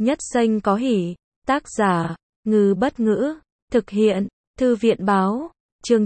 Nhất xanh có hỉ. Tác giả, Ngư Bất Ngữ. Thực hiện, Thư viện Báo. Chương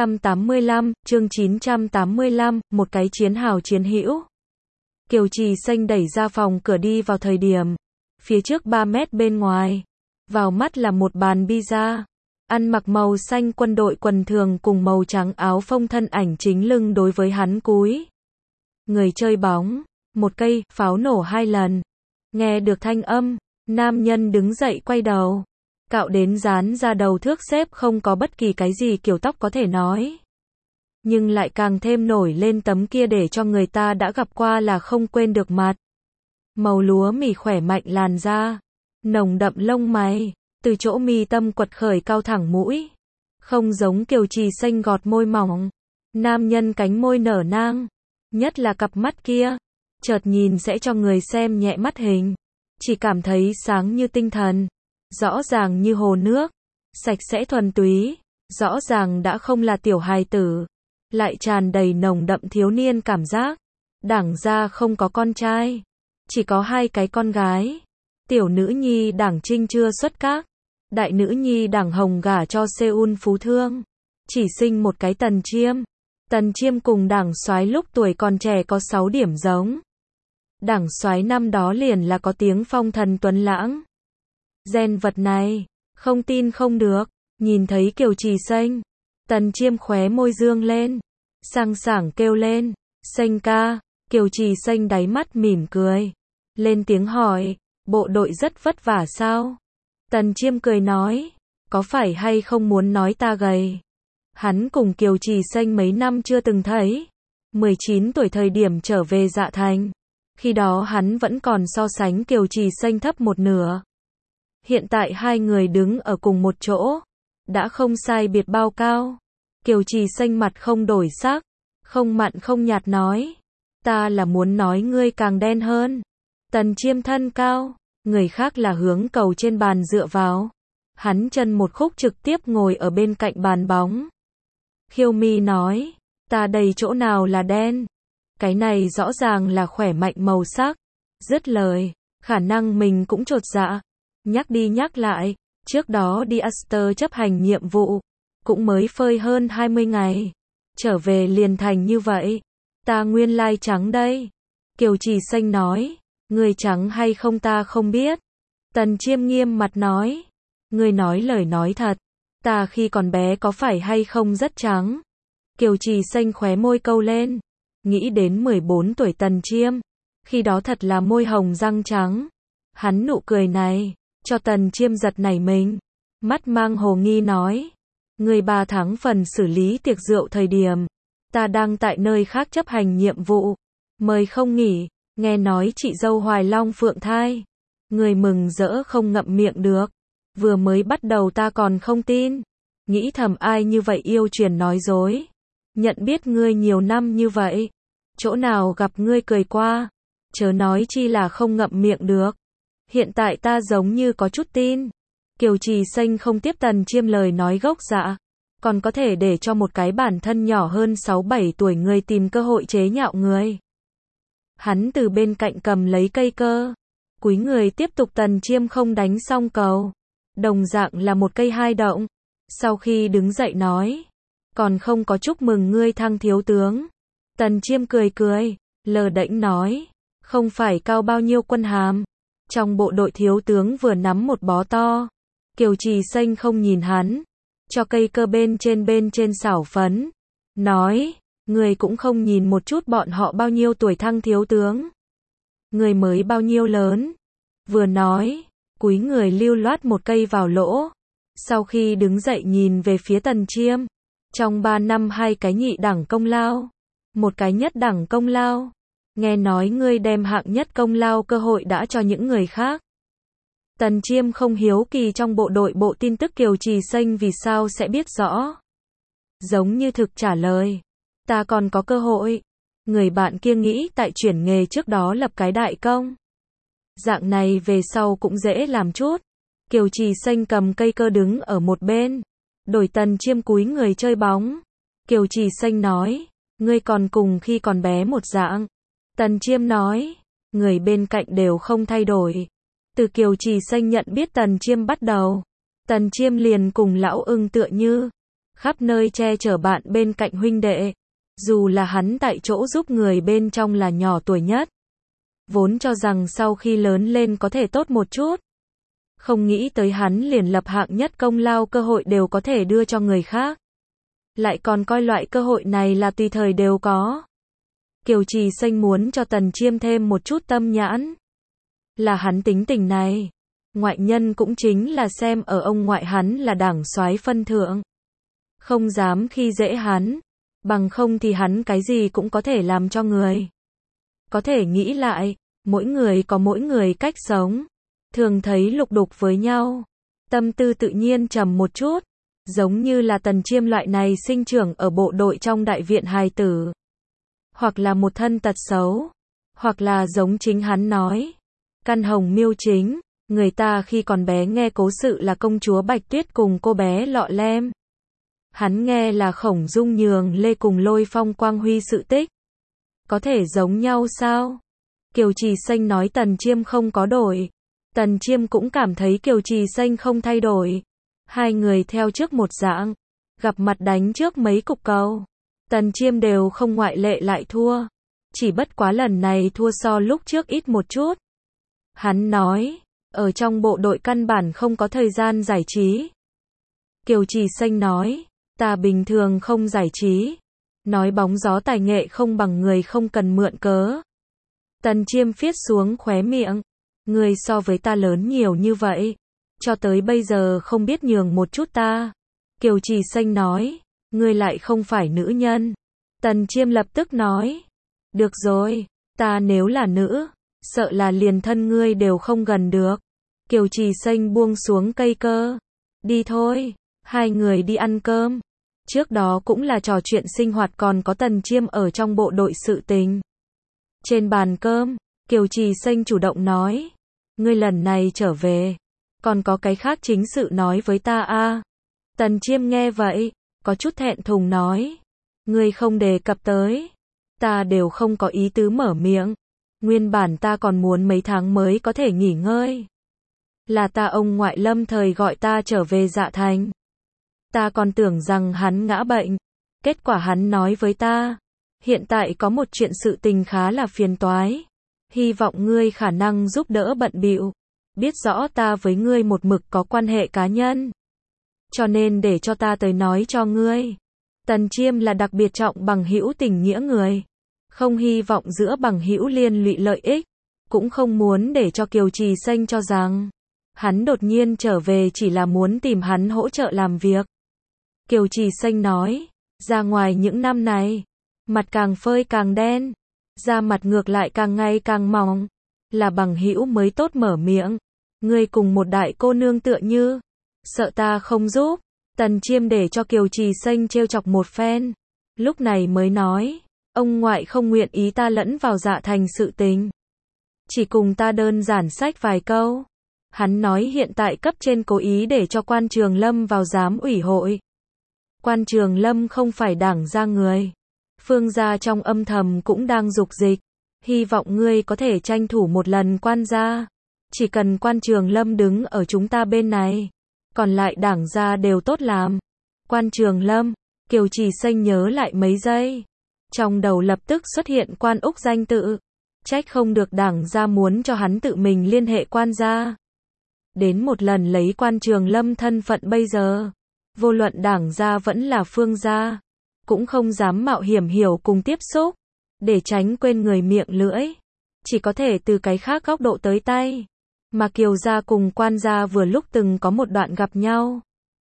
985, một cái chiến hào chiến hữu. Kiều Trì Xanh đẩy ra phòng cửa đi vào thời điểm, phía trước 3 mét bên ngoài, vào mắt là một bàn pizza. Ăn mặc màu xanh quân đội quần thường cùng màu trắng áo phông thân ảnh chính lưng đối với hắn cúi. Người chơi bóng, một cây, pháo nổ 2 lần. Nghe được thanh âm, nam nhân đứng dậy quay đầu. Cạo đến dán ra đầu thước xếp không có bất kỳ cái gì kiểu tóc có thể nói. Nhưng lại càng thêm nổi lên tấm kia để cho người ta đã gặp qua là không quên được mặt. Màu lúa mì khỏe mạnh làn da, nồng đậm lông mày, từ chỗ mi tâm quật khởi cao thẳng mũi. Không giống Kiều Trì Xanh gọt môi mỏng. Nam nhân cánh môi nở nang, nhất là cặp mắt kia, chợt nhìn sẽ cho người xem nhẹ mắt hình. Chỉ cảm thấy sáng như tinh thần, rõ ràng như hồ nước, sạch sẽ thuần túy, rõ ràng đã không là tiểu hài tử, lại tràn đầy nồng đậm thiếu niên cảm giác. Đảng gia không có con trai, chỉ có 2 cái con gái. Tiểu nữ nhi Đảng Trinh chưa xuất các, đại nữ nhi Đảng Hồng gả cho Seoul phú thương, chỉ sinh một cái Tần Chiêm. Tần Chiêm cùng Đảng Soái lúc tuổi còn trẻ có 6 điểm giống. Đảng Soái năm đó liền là có tiếng phong thần tuấn lãng. Gen vật này, không tin không được. Nhìn thấy Kiều Trì Xanh, Tần Chiêm khóe môi dương lên, sang sảng kêu lên, Xanh ca. Kiều Trì Xanh đáy mắt mỉm cười, lên tiếng hỏi, bộ đội rất vất vả sao? Tần Chiêm cười nói, có phải hay không muốn nói ta gầy? Hắn cùng Kiều Trì Xanh mấy năm chưa từng thấy. 19 tuổi thời điểm trở về Dạ Thành, khi đó hắn vẫn còn so sánh Kiều Trì Xanh thấp một nửa. Hiện tại 2 người đứng ở cùng một chỗ, đã không sai biệt bao cao. Kiều Trì Xanh mặt không đổi sắc, không mặn không nhạt nói, ta là muốn nói ngươi càng đen hơn. Tần Chiêm thân cao, người khác là hướng cầu trên bàn dựa vào. Hắn chân một khúc trực tiếp ngồi ở bên cạnh bàn bóng. Khiêu Mi nói, ta đây chỗ nào là đen? Cái này rõ ràng là khỏe mạnh màu sắc. Dứt lời, khả năng mình cũng chột dạ. Nhắc đi nhắc lại, trước đó đi Aster chấp hành nhiệm vụ, cũng mới phơi hơn 20 ngày. Trở về liền thành như vậy. Ta nguyên lai trắng đây. Kiều Trì Xanh nói, người trắng hay không ta không biết. Tần Chiêm nghiêm mặt nói, người nói lời nói thật. Ta khi còn bé có phải hay không rất trắng? Kiều Trì Xanh khóe môi câu lên, nghĩ đến 14 tuổi Tần Chiêm, khi đó thật là môi hồng răng trắng. Hắn nụ cười này, cho Tần Chiêm giật nảy mình, mắt mang hồ nghi nói, người 3 tháng phần xử lý tiệc rượu thời điểm, ta đang tại nơi khác chấp hành nhiệm vụ, mời không nghỉ, nghe nói chị dâu Hoài Long phượng thai, người mừng rỡ không ngậm miệng được. Vừa mới bắt đầu ta còn không tin, nghĩ thầm ai như vậy yêu truyền nói dối. Nhận biết ngươi nhiều năm như vậy, chỗ nào gặp ngươi cười qua, chớ nói chi là không ngậm miệng được. Hiện tại ta giống như có chút tin. Kiều Trì Xanh không tiếp Tần Chiêm lời nói gốc dạ, còn có thể để cho một cái bản thân nhỏ hơn 6-7 tuổi người tìm cơ hội chế nhạo người. Hắn từ bên cạnh cầm lấy cây cơ, cúi người tiếp tục. Tần Chiêm không đánh xong cầu, đồng dạng là một cây 2 động. Sau khi đứng dậy nói, còn không có chúc mừng ngươi thăng thiếu tướng. Tần Chiêm cười cười, lờ đễnh nói, không phải cao bao nhiêu quân hàm. Trong bộ đội thiếu tướng vừa nắm một bó to. Kiều Trì Xanh không nhìn hắn, cho cây cơ bên trên xảo phấn, nói, người cũng không nhìn một chút bọn họ bao nhiêu tuổi thăng thiếu tướng. Người mới bao nhiêu lớn. Vừa nói, cúi người lưu loát một cây vào lỗ. Sau khi đứng dậy nhìn về phía Tần Chiêm, trong 3 năm 2 cái nhị đẳng công lao, một cái nhất đẳng công lao. Nghe nói ngươi đem hạng nhất công lao cơ hội đã cho những người khác. Tần Chiêm không hiếu kỳ trong bộ đội bộ tin tức Kiều Trì Xanh vì sao sẽ biết rõ. Giống như thực trả lời, ta còn có cơ hội. Người bạn kia nghĩ tại chuyển nghề trước đó lập cái đại công. Dạng này về sau cũng dễ làm chút. Kiều Trì Xanh cầm cây cơ đứng ở một bên, đổi Tần Chiêm cúi người chơi bóng. Kiều Trì Xanh nói, ngươi còn cùng khi còn bé một dạng. Tần Chiêm nói, người bên cạnh đều không thay đổi. Từ Kiều Trì Xanh nhận biết Tần Chiêm bắt đầu, Tần Chiêm liền cùng lão ưng tựa như, khắp nơi che chở bạn bên cạnh huynh đệ. Dù là hắn tại chỗ giúp người bên trong là nhỏ tuổi nhất. Vốn cho rằng sau khi lớn lên có thể tốt một chút. Không nghĩ tới hắn liền lập hạng nhất công lao cơ hội đều có thể đưa cho người khác. Lại còn coi loại cơ hội này là tùy thời đều có. Kiều Trì Xanh muốn cho Tần Chiêm thêm một chút tâm nhãn. Là hắn tính tình này. Ngoại nhân cũng chính là xem ở ông ngoại hắn là đảng soái phân thượng. Không dám khi dễ hắn. Bằng không thì hắn cái gì cũng có thể làm cho người. Có thể nghĩ lại, mỗi người có mỗi người cách sống. Thường thấy lục đục với nhau. Tâm tư tự nhiên trầm một chút. Giống như là Tần Chiêm loại này sinh trưởng ở bộ đội trong đại viện hài tử. Hoặc là một thân tật xấu. Hoặc là giống chính hắn nói. Căn hồng miêu chính. Người ta khi còn bé nghe cố sự là công chúa Bạch Tuyết cùng cô bé Lọ Lem. Hắn nghe là Khổng Dung nhường Lê cùng Lôi Phong Quang Huy sự tích. Có thể giống nhau sao? Kiều Trì Xanh nói Tần Chiêm không có đổi. Tần Chiêm cũng cảm thấy Kiều Trì Xanh không thay đổi. Hai người theo trước một dạng. Gặp mặt đánh trước mấy cục cầu. Tần Chiêm đều không ngoại lệ lại thua. Chỉ bất quá lần này thua so lúc trước ít một chút. Hắn nói, ở trong bộ đội căn bản không có thời gian giải trí. Kiều Trì Xanh nói, ta bình thường không giải trí. Nói bóng gió tài nghệ không bằng người không cần mượn cớ. Tần Chiêm phiết xuống khóe miệng. Người so với ta lớn nhiều như vậy. Cho tới bây giờ không biết nhường một chút ta. Kiều Trì Xanh nói, ngươi lại không phải nữ nhân. Tần Chiêm lập tức nói, được rồi, ta nếu là nữ, sợ là liền thân ngươi đều không gần được. Kiều Trì Xanh buông xuống cây cơ. Đi thôi, hai người đi ăn cơm. Trước đó cũng là trò chuyện sinh hoạt còn có Tần Chiêm ở trong bộ đội sự tình. Trên bàn cơm, Kiều Trì Xanh chủ động nói, ngươi lần này trở về, còn có cái khác chính sự nói với ta à? Tần Chiêm nghe vậy, có chút thẹn thùng nói, ngươi không đề cập tới, ta đều không có ý tứ mở miệng, nguyên bản ta còn muốn mấy tháng mới có thể nghỉ ngơi. Là ta ông ngoại lâm thời gọi ta trở về Dạ Thành. Ta còn tưởng rằng hắn ngã bệnh, kết quả hắn nói với ta, hiện tại có một chuyện sự tình khá là phiền toái, hy vọng ngươi khả năng giúp đỡ bận bịu, biết rõ ta với ngươi một mực có quan hệ cá nhân, cho nên để cho ta tới nói cho ngươi. Tần Chiêm là đặc biệt trọng bằng hữu tình nghĩa người, không hy vọng giữa bằng hữu liên lụy lợi ích, cũng không muốn để cho Kiều Trì Xanh cho rằng hắn đột nhiên trở về chỉ là muốn tìm hắn hỗ trợ làm việc. Kiều Trì Xanh nói, ra ngoài những năm này, mặt càng phơi càng đen, da mặt ngược lại càng ngày càng mỏng, là bằng hữu mới tốt mở miệng, ngươi cùng một đại cô nương tựa như, sợ ta không giúp. Tần Chiêm để cho Kiều Trì Xanh trêu chọc một phen, lúc này mới nói, ông ngoại không nguyện ý ta lẫn vào Dạ Thành sự tình, chỉ cùng ta đơn giản sách vài câu. Hắn nói hiện tại cấp trên cố ý để cho Quan Trường Lâm vào giám ủy hội. Quan Trường Lâm không phải đảng gia người. Phương gia trong âm thầm cũng đang dục dịch. Hy vọng ngươi có thể tranh thủ một lần quan gia. Chỉ cần Quan Trường Lâm đứng ở chúng ta bên này. Còn lại đảng gia đều tốt làm. Quan Trường Lâm, Kiều Trì Xanh nhớ lại mấy giây. Trong đầu lập tức xuất hiện Quan Úc danh tự. Trách không được đảng gia muốn cho hắn tự mình liên hệ quan gia. Đến một lần lấy Quan Trường Lâm thân phận bây giờ. Vô luận đảng gia vẫn là phương gia. Cũng không dám mạo hiểm hiểu cùng tiếp xúc. Để tránh quên người miệng lưỡi. Chỉ có thể từ cái khác góc độ tới tay. Mà Kiều gia cùng Quan gia vừa lúc từng có một đoạn gặp nhau.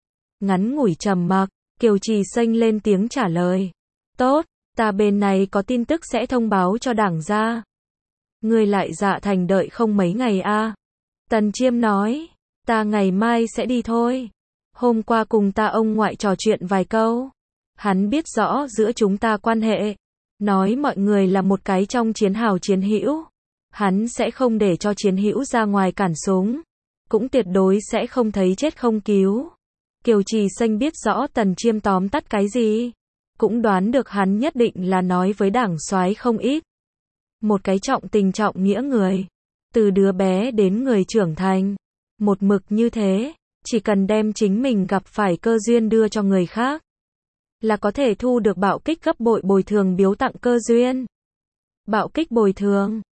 Ngắn ngủi trầm mặc, Kiều Trì Xanh lên tiếng trả lời. Tốt, ta bên này có tin tức sẽ thông báo cho đảng gia. Ngươi lại Dạ Thành đợi không mấy ngày à? Tần Chiêm nói, ta ngày mai sẽ đi thôi. Hôm qua cùng ta ông ngoại trò chuyện vài câu. Hắn biết rõ giữa chúng ta quan hệ. Nói mọi người là một cái trong chiến hào chiến hữu. Hắn sẽ không để cho chiến hữu ra ngoài cản súng. Cũng tuyệt đối sẽ không thấy chết không cứu. Kiều Trì Xanh biết rõ Tần Chiêm tóm tắt cái gì. Cũng đoán được hắn nhất định là nói với đảng soái không ít. Một cái trọng tình trọng nghĩa người. Từ đứa bé đến người trưởng thành. Một mực như thế, chỉ cần đem chính mình gặp phải cơ duyên đưa cho người khác, là có thể thu được bạo kích gấp bội bồi thường biếu tặng cơ duyên. Bạo kích bồi thường.